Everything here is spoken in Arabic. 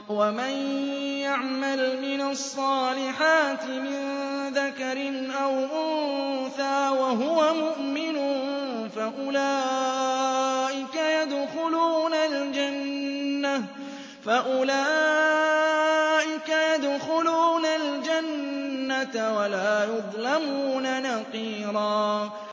وَمَن يَعْمَلْ مِنَ الصَّالِحَاتِ مِن ذَكَرٍ أَوْ أُنثَىٰ وَهُوَ مُؤْمِنٌ فَأُولَٰئِكَ يَدْخُلُونَ الْجَنَّةَ وَلَا يُظْلَمُونَ نَقِيرًا